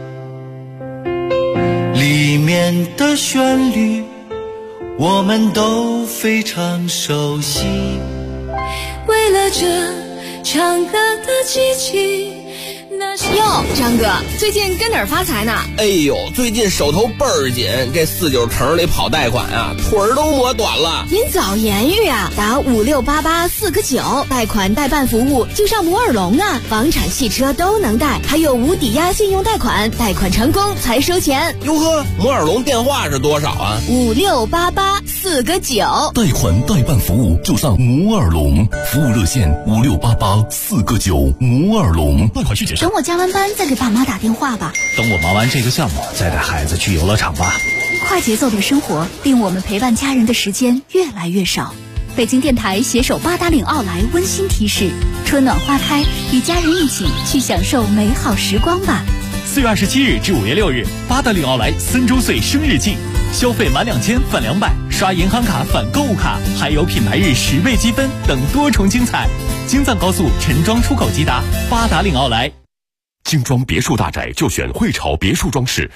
里面的旋律我们都非常熟悉。 为了这唱歌的机器， 哟，张哥，最近跟哪儿发财呢？ 哎呦，最近手头倍儿紧，这49城里跑贷款啊，腿儿都磨短了。 您早言语啊，打5688 49，贷款代办服务就上摩尔龙啊，房产汽车都能贷，还有无抵押信用贷款，贷款成功才收钱。 哟呵，摩尔龙电话是多少啊 ？5688 49， 贷款代办服务就上摩尔龙，服务热线5688 49，摩尔龙。 贷款续结等我加完班再给爸妈打电话吧。 等我忙完这个项目，再带孩子去游乐场吧。 快节奏的生活令我们陪伴家人的时间越来越少。北京电台携手八达岭奥莱温馨提示：春暖花开，与家人一起去享受美好时光吧。 4月27日至5月6日，八达岭奥莱3周岁生日季，消费满2000返200，刷银行卡返购物卡，还有品牌日10倍积分等多重精彩。京藏高速陈庄出口吉达，八达岭奥莱。 精装别墅大宅就选汇潮别墅装饰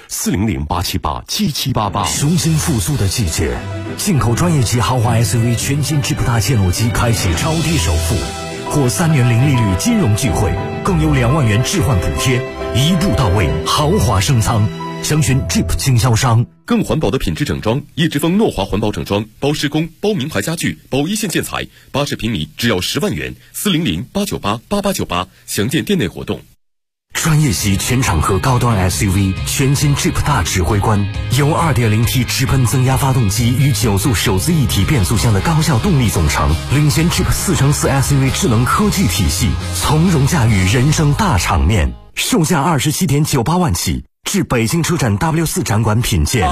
，400-878-7788。 雄心复苏的季节，进口专业级豪华 SUV 全新 Jeep 大切诺基开启超低首付，或3年零利率金融聚会，更有2万元置换补贴，一步到位，豪华升舱。详询 Jeep 经销商。 更环保的品质整装，一直风诺华环保整装，包施工、包名牌家具、包一线建材，80平米只要10万元，400-898-8898，详见店内活动。 专业级全场合高端 SUV 全新 Jeep 大指挥官，由 2.0T 直喷增压发动机与9速手自一体变速箱的高效动力总成，领先 Jeep 4×4 SUV 智能科技体系，从容驾驭人生大场面，售价27.98万起，至北京车展 W4 展馆品鉴。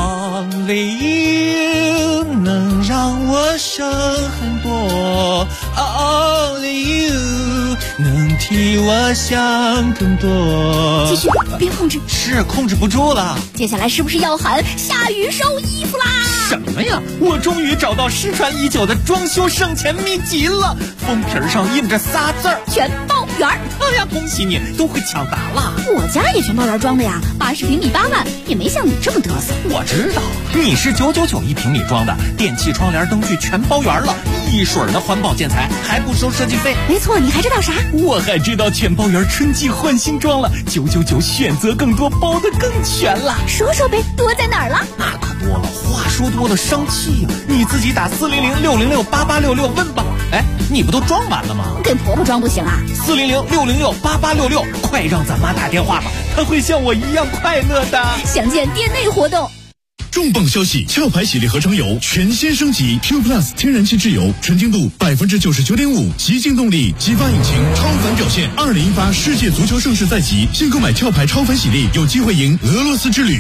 Only you 能让我省很多 ，Only you 能替我想更多。 继续，别控制， 是控制不住了。 接下来是不是要喊下雨收衣服啦？ 什么呀？我终于找到失传已久的装修省钱秘籍了！ 封皮上印着仨字儿全包圆。 哎呀，恭喜你，都会抢答了。 我家也全包圆装的呀，80平米8万，也没像你这么嘚瑟。 我知道，你是999一平米装的，电器、窗帘、灯具全包圆了，一水儿的环保建材，还不收设计费。 没错，你还知道啥？ 我还知道全包圆春季换新装了，999选择更多，包得更全了。 说说呗，多在哪儿了？ 那可多了，话说多了伤气呀。你自己打400-606-8866问吧。哎，你不都装完了吗？ 给婆婆装不行啊 ？400-606-8866，快让咱妈打电话吧，她会像我一样快乐的。 详见店内活动。 重磅消息！壳牌洗涤合成油全新升级 Q Plus 天然气质油，纯净度99.5%，极净动力，激发引擎，超凡表现。2018世界足球盛世在即，新购买壳牌超凡洗涤，有机会赢俄罗斯之旅。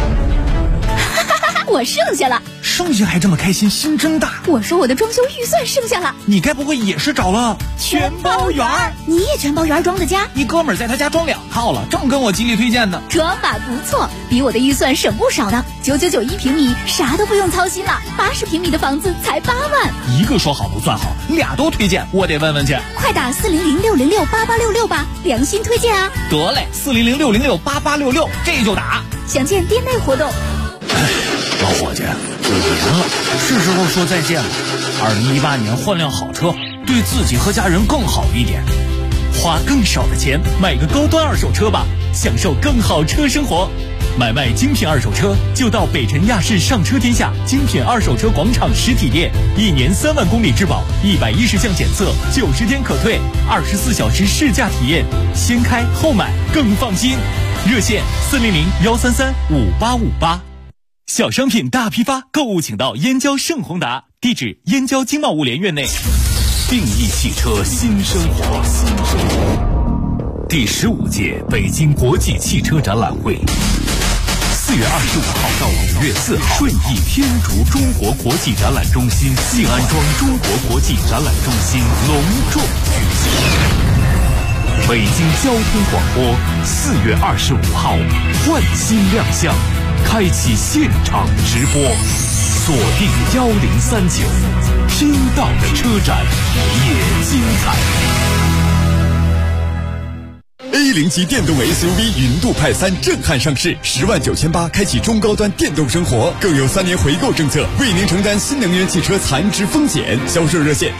我剩下了， 剩下还这么开心，心真大。 我说我的装修预算剩下了， 你该不会也是找了全包圆？ 你也全包圆装的家？ 一哥们儿在他家装2套了，正跟我极力推荐呢。 装法不错，比我的预算省不少呢。999一平米，啥都不用操心了。80平米的房子才8万。 一个说好不算好，俩都推荐，我得问问去。 快打400-606-8866吧，良心推荐啊！ 得嘞，400-606-8866，这就打。 详见店内活动。 老伙计，5年了，是时候说再见了。2018年换辆好车，对自己和家人更好一点，花更少的钱买个高端二手车吧，享受更好车生活。买卖精品二手车就到北辰亚市上车天下精品二手车广场实体店，1年3万公里质保，110项检测，90天可退，24小时试驾体验，先开后买更放心。热线400-133-5858。小商品大批发，购物请到燕郊盛宏达，地址燕郊经贸物联院内。定义汽车新生活，第15届北京国际汽车展览会，4月25号到5月4号，顺义天竺中国国际展览中心静安庄中国国际展览中心隆重举行。北京交通广播4月25号换新亮相，开启现场直播，锁定1039，听到的车展也精彩。 A0级电动 SUV 云度派3震撼上市，10.98万开启中高端电动生活，更有3年回购政策，为您承担新能源汽车残值风险。销售热线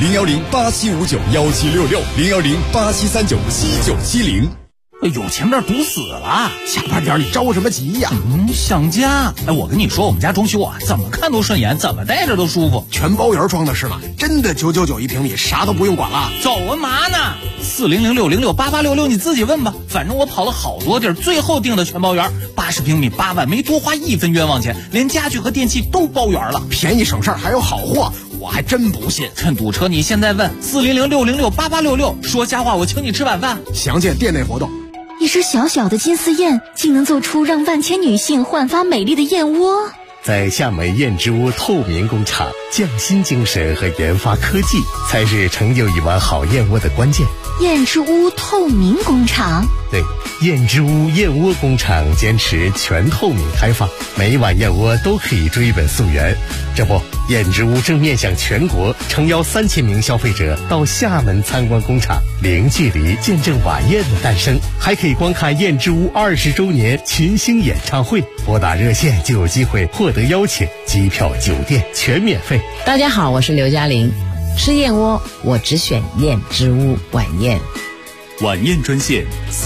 010-8759-1766，010-8739-7970。 有前面堵死了，下班点你着什么急呀？想家。哎，我跟你说，我们家装修啊，怎么看都顺眼，怎么待着都舒服。 全包圆装的是吗？真的999一平米，啥都不用管了。 走啊嘛呢？400-606-8866，你自己问吧。反正我跑了好多地儿，最后定的全包圆，80平米8万，没多花1分冤枉钱，连家具和电器都包圆了， 便宜省事儿还有好货。我还真不信， 趁堵车你现在问400-606-8866，说瞎话我请你吃晚饭。 详见店内活动。 一只小小的金丝燕，竟能做出让万千女性焕发美丽的燕窝。 在厦门燕之屋透明工厂，匠心精神和研发科技才是成就一碗好燕窝的关键。 燕之屋透明工厂， 对，燕之屋燕窝工厂坚持全透明开放，每一碗燕窝都可以追本溯源。这不，燕之屋正面向全国，诚邀3000名消费者到厦门参观工厂，零距离见证晚宴的诞生，还可以观看燕之屋20周年群星演唱会。拨打热线就有机会获得邀请，机票、酒店全免费。 大家好，我是刘嘉玲。吃燕窝，我只选燕之屋晚宴。 晚宴专线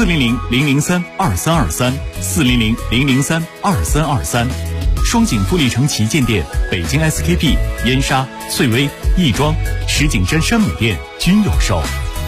400-003-2323，400-003-2323。双井富力城旗舰店、北京 SKP、燕莎、翠微、亦庄、石景山山姆店均有售。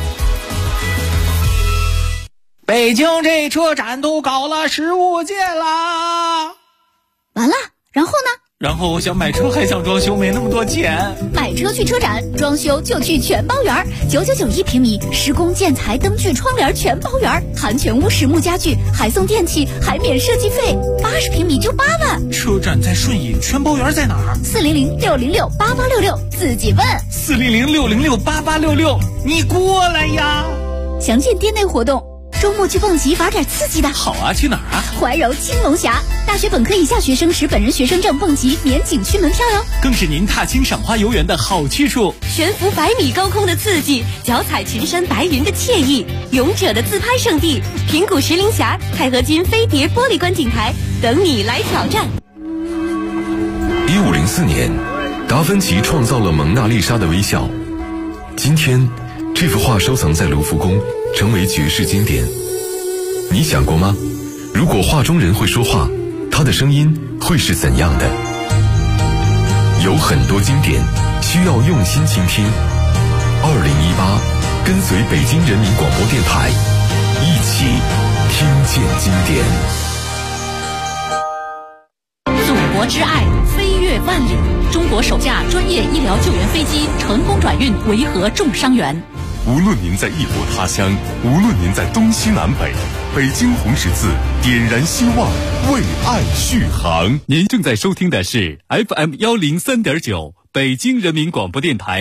北京这车展都搞了15届啦！ 完了，然后呢？ 然后我想买车还想装修，没那么多钱。 买车去车展，装修就去全包圆，999一平米，施工建材、灯具、窗帘全包圆，含全屋实木家具，还送电器，还免设计费，80平米就8万。 车展在顺义，全包圆在哪儿 ？400-606-8866，自己问。 400-606-8866，你过来呀！ 详见店内活动。 周末去蹦极玩点刺激的。 好啊，去哪儿啊？ 怀柔青龙峡，大学本科以下学生持本人学生证蹦极免景区门票哟。 更是您踏青赏花游园的好去处。 悬浮100米高空的刺激，脚踩群山白云的惬意，勇者的自拍圣地，平谷石林峡、钛合金飞碟玻璃观景台等你来挑战。 1504年，达芬奇创造了蒙娜丽莎的微笑。今天，这幅画收藏在卢浮宫，成为绝世经典。你想过吗？如果画中人会说话，他的声音会是怎样的？有很多经典需要用心倾听。2018，跟随北京人民广播电台，一起听见经典。 祖国之爱，飞越万里。中国首架专业医疗救援飞机成功转运维和重伤员。 无论您在异国他乡，无论您在东西南北，北京红十字点燃希望，为爱续航。 您正在收听的是 FM103.9北京人民广播电台。